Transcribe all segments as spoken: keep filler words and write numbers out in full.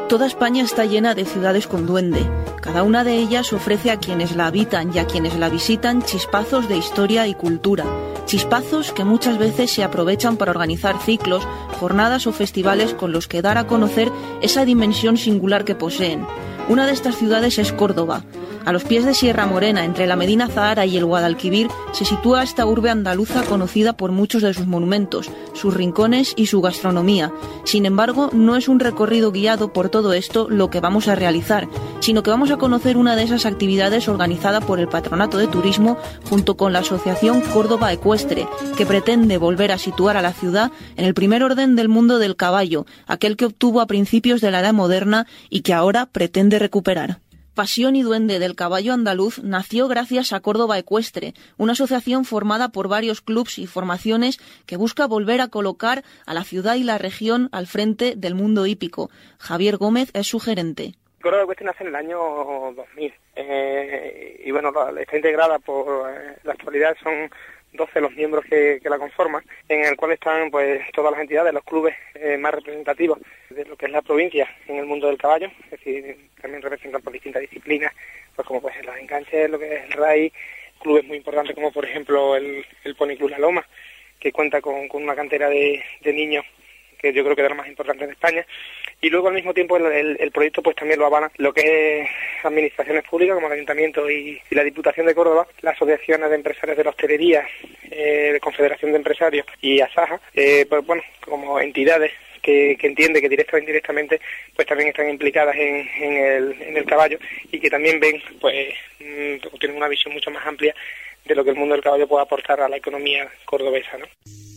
Toda España está llena de ciudades con duende. Cada una de ellas ofrece a quienes la habitan y a quienes la visitan chispazos de historia y cultura. Chispazos que muchas veces se aprovechan para organizar ciclos, jornadas o festivales con los que dar a conocer esa dimensión singular que poseen. Una de estas ciudades es Córdoba. A los pies de Sierra Morena, entre la Medina Zahara y el Guadalquivir, se sitúa esta urbe andaluza conocida por muchos de sus monumentos, sus rincones y su gastronomía. Sin embargo, no es un recorrido guiado por todo esto lo que vamos a realizar, sino que vamos a conocer una de esas actividades organizada por el Patronato de Turismo junto con la Asociación Córdoba Ecuestre, que pretende volver a situar a la ciudad en el primer orden del mundo del caballo, aquel que obtuvo a principios de la Edad Moderna y que ahora pretende recuperar. Pasión y Duende del Caballo Andaluz nació gracias a Córdoba Ecuestre, una asociación formada por varios clubs y formaciones que busca volver a colocar a la ciudad y la región al frente del mundo hípico. Javier Gómez es su gerente. Córdoba Ecuestre nace en el año dos mil eh, y bueno, está integrada por, eh, la actualidad son doce los miembros que, que la conforman, en el cual están pues todas las entidades, los clubes eh, más representativos de lo que es la provincia en el mundo del caballo, es decir, también representan por distintas disciplinas, pues como pues los enganches, lo que es el R A I, clubes muy importantes como por ejemplo el, el Pony Club La Loma, que cuenta con, con una cantera de, de niños que yo creo que es de las más importantes de España, y luego al mismo tiempo el, el, el proyecto pues también lo avalan lo que es administraciones públicas como el Ayuntamiento y, y la Diputación de Córdoba, las asociaciones de empresarios de la hostelería, eh, Confederación de Empresarios y ASAJA, eh, pues bueno, como entidades que, que entiende que directa o indirectamente pues también están implicadas en, en, el, en el caballo y que también ven, pues mmm, tienen una visión mucho más amplia de lo que el mundo del caballo puede aportar a la economía cordobesa, ¿no?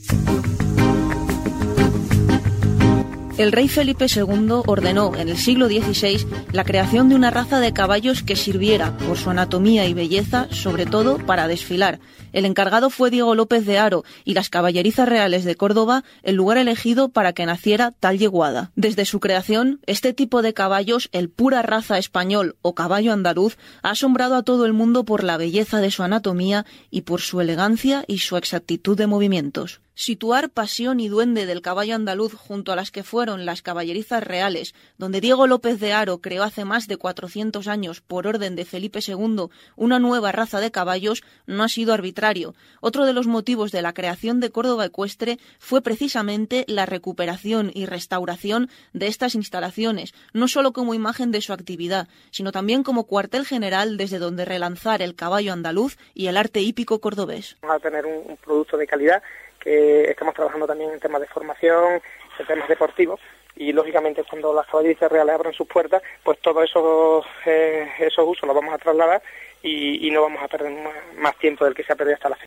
El rey Felipe segundo ordenó en el siglo dieciséis la creación de una raza de caballos que sirviera, por su anatomía y belleza, sobre todo para desfilar. El encargado fue Diego López de Haro y las Caballerizas Reales de Córdoba el lugar elegido para que naciera tal yeguada. Desde su creación, este tipo de caballos, el pura raza español o caballo andaluz, ha asombrado a todo el mundo por la belleza de su anatomía y por su elegancia y su exactitud de movimientos. Situar Pasión y Duende del Caballo Andaluz junto a las que fueron las Caballerizas Reales, donde Diego López de Haro creó hace más de cuatrocientos años, por orden de Felipe segundo, una nueva raza de caballos, no ha sido arbitrario. Otro de los motivos de la creación de Córdoba Ecuestre fue precisamente la recuperación y restauración de estas instalaciones, no solo como imagen de su actividad, sino también como cuartel general desde donde relanzar el caballo andaluz y el arte hípico cordobés. Vamos a tener un, un producto de calidad, que estamos trabajando también en temas de formación, en temas deportivos, y lógicamente cuando las Caballerizas Reales abran sus puertas, pues todos esos eh, esos usos los vamos a trasladar y, y no vamos a perder más, más tiempo del que se ha perdido hasta la fecha.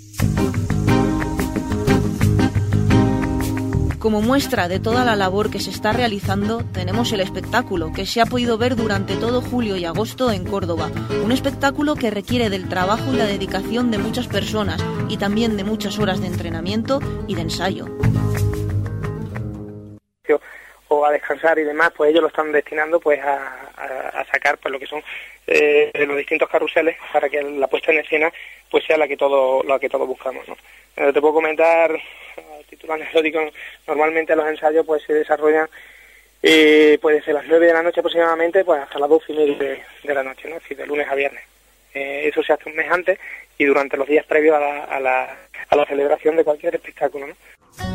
Como muestra de toda la labor que se está realizando, tenemos el espectáculo, que se ha podido ver durante todo julio y agosto en Córdoba. Un espectáculo que requiere del trabajo y la dedicación de muchas personas y también de muchas horas de entrenamiento y de ensayo. O a descansar y demás, pues ellos lo están destinando pues a, a, a sacar pues lo que son eh, los distintos carruseles para que la puesta en escena pues sea la que todo la que todos buscamos, ¿no? Eh, te puedo comentar a título anecdótico, normalmente los ensayos pues se desarrollan eh, pues desde las nueve de la noche aproximadamente pues hasta las doce y media de, de la noche, ¿no? Es decir, de lunes a viernes. Eh, eso se hace un mes antes y durante los días previos a la, a la, a la celebración de cualquier espectáculo, ¿no?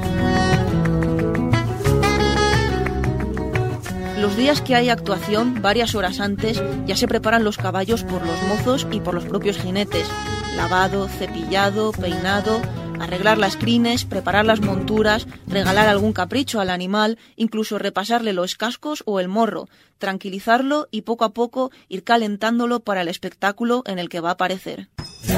Los días que hay actuación, varias horas antes, ya se preparan los caballos por los mozos y por los propios jinetes. Lavado, cepillado, peinado, arreglar las crines, preparar las monturas, regalar algún capricho al animal, incluso repasarle los cascos o el morro, tranquilizarlo y poco a poco ir calentándolo para el espectáculo en el que va a aparecer.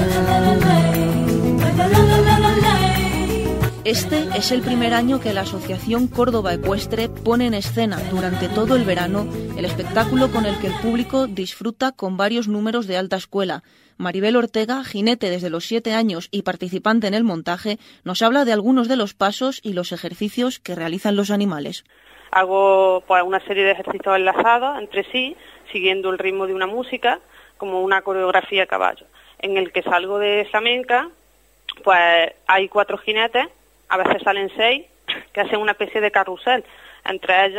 Este es el primer año que la Asociación Córdoba Ecuestre pone en escena durante todo el verano el espectáculo con el que el público disfruta con varios números de alta escuela. Maribel Ortega, jinete desde los siete años y participante en el montaje, nos habla de algunos de los pasos y los ejercicios que realizan los animales. Hago pues una serie de ejercicios enlazados entre sí, siguiendo el ritmo de una música, como una coreografía a caballo. En el que salgo de flamenca, pues hay cuatro jinetes, a veces salen seis, que hacen una especie de carrusel. Entre ellos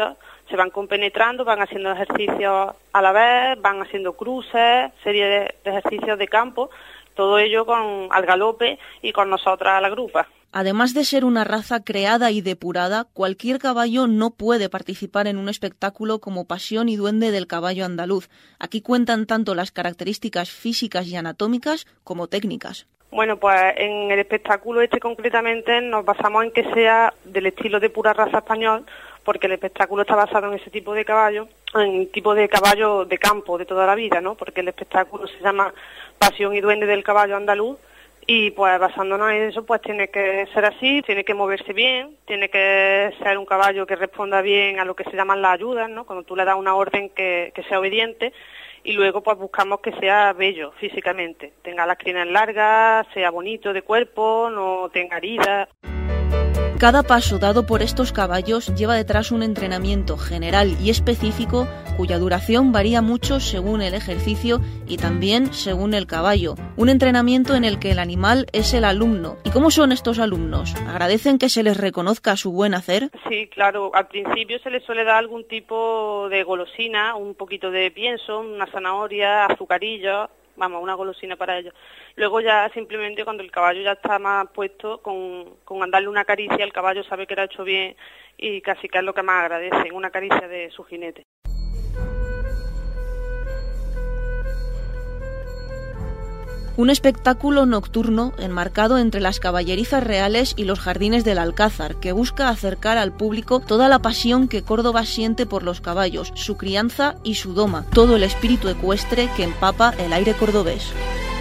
se van compenetrando, van haciendo ejercicios a la vez, van haciendo cruces, serie de, de ejercicios de campo, todo ello con al galope y con nosotras a la grupa. Además de ser una raza creada y depurada, cualquier caballo no puede participar en un espectáculo como Pasión y Duende del caballo andaluz. Aquí cuentan tanto las características físicas y anatómicas como técnicas. Bueno, pues en el espectáculo este concretamente nos basamos en que sea del estilo de pura raza español, porque el espectáculo está basado en ese tipo de caballo, en tipo de caballo de campo de toda la vida, ¿no? Porque el espectáculo se llama Pasión y Duende del caballo andaluz. Y pues basándonos en eso, pues tiene que ser así, tiene que moverse bien, tiene que ser un caballo que responda bien a lo que se llaman las ayudas, ¿no? Cuando tú le das una orden que, que sea obediente, y luego pues buscamos que sea bello físicamente, tenga las crines largas, sea bonito de cuerpo, no tenga heridas. Cada paso dado por estos caballos lleva detrás un entrenamiento general y específico cuya duración varía mucho según el ejercicio y también según el caballo. Un entrenamiento en el que el animal es el alumno. ¿Y cómo son estos alumnos? ¿Agradecen que se les reconozca su buen hacer? Sí, claro. Al principio se les suele dar algún tipo de golosina, un poquito de pienso, una zanahoria, azucarillos, vamos, una golosina para ellos. Luego ya simplemente cuando el caballo ya está más puesto, con, con darle una caricia, el caballo sabe que lo ha hecho bien y casi que es lo que más agradecen, una caricia de su jinete. Un espectáculo nocturno enmarcado entre las caballerizas reales y los jardines del Alcázar, que busca acercar al público toda la pasión que Córdoba siente por los caballos, su crianza y su doma, todo el espíritu ecuestre que empapa el aire cordobés.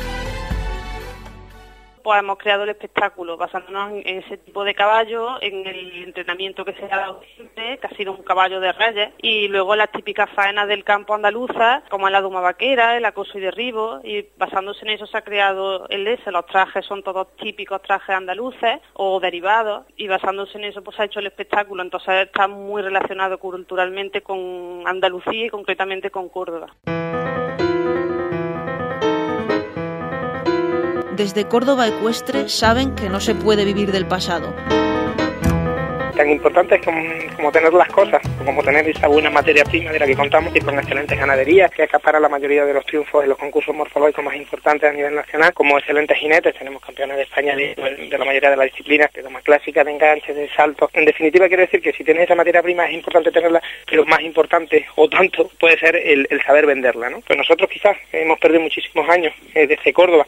Pues hemos creado el espectáculo basándonos en ese tipo de caballo, en el entrenamiento que se ha dado siempre, que ha sido un caballo de reyes, y luego las típicas faenas del campo andaluza, como es la doma vaquera, el acoso y derribo, y basándose en eso se ha creado el ese, los trajes son todos típicos trajes andaluces o derivados, y basándose en eso pues se ha hecho el espectáculo, entonces está muy relacionado culturalmente con Andalucía y concretamente con Córdoba. Desde Córdoba Ecuestre saben que no se puede vivir del pasado. Tan importante es como, como tener las cosas, como tener esa buena materia prima de la que contamos y con excelentes ganaderías que acaparan la mayoría de los triunfos en los concursos morfológicos más importantes a nivel nacional, como excelentes jinetes, tenemos campeones de España de, de la mayoría de las disciplinas, de doma clásica, de enganches, de saltos. En definitiva quiero decir que si tienes esa materia prima es importante tenerla, pero más importante o tanto puede ser el, el saber venderla, ¿no? Pues nosotros quizás hemos perdido muchísimos años eh, desde Córdoba.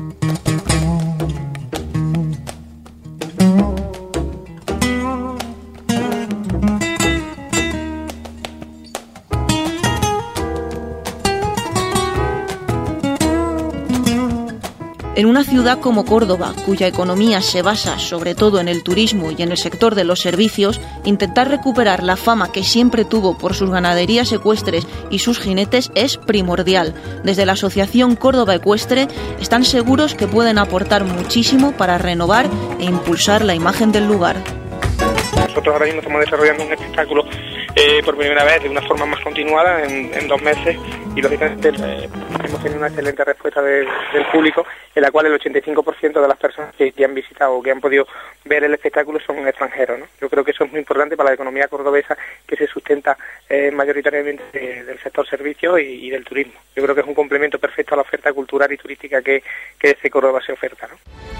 En una ciudad como Córdoba, cuya economía se basa sobre todo en el turismo y en el sector de los servicios, intentar recuperar la fama que siempre tuvo por sus ganaderías ecuestres y sus jinetes es primordial. Desde la Asociación Córdoba Ecuestre están seguros que pueden aportar muchísimo para renovar e impulsar la imagen del lugar. Nosotros ahora mismo estamos desarrollando un espectáculo eh, por primera vez de una forma más continuada en, en dos meses y lógicamente eh, hemos tenido una excelente respuesta de, del público, en la cual el ochenta y cinco por ciento de las personas que, que han visitado o que han podido ver el espectáculo son extranjeros, ¿no? Yo creo que eso es muy importante para la economía cordobesa, que se sustenta eh, mayoritariamente de, del sector servicios y, y del turismo. Yo creo que es un complemento perfecto a la oferta cultural y turística que, que desde Córdoba se oferta, ¿no?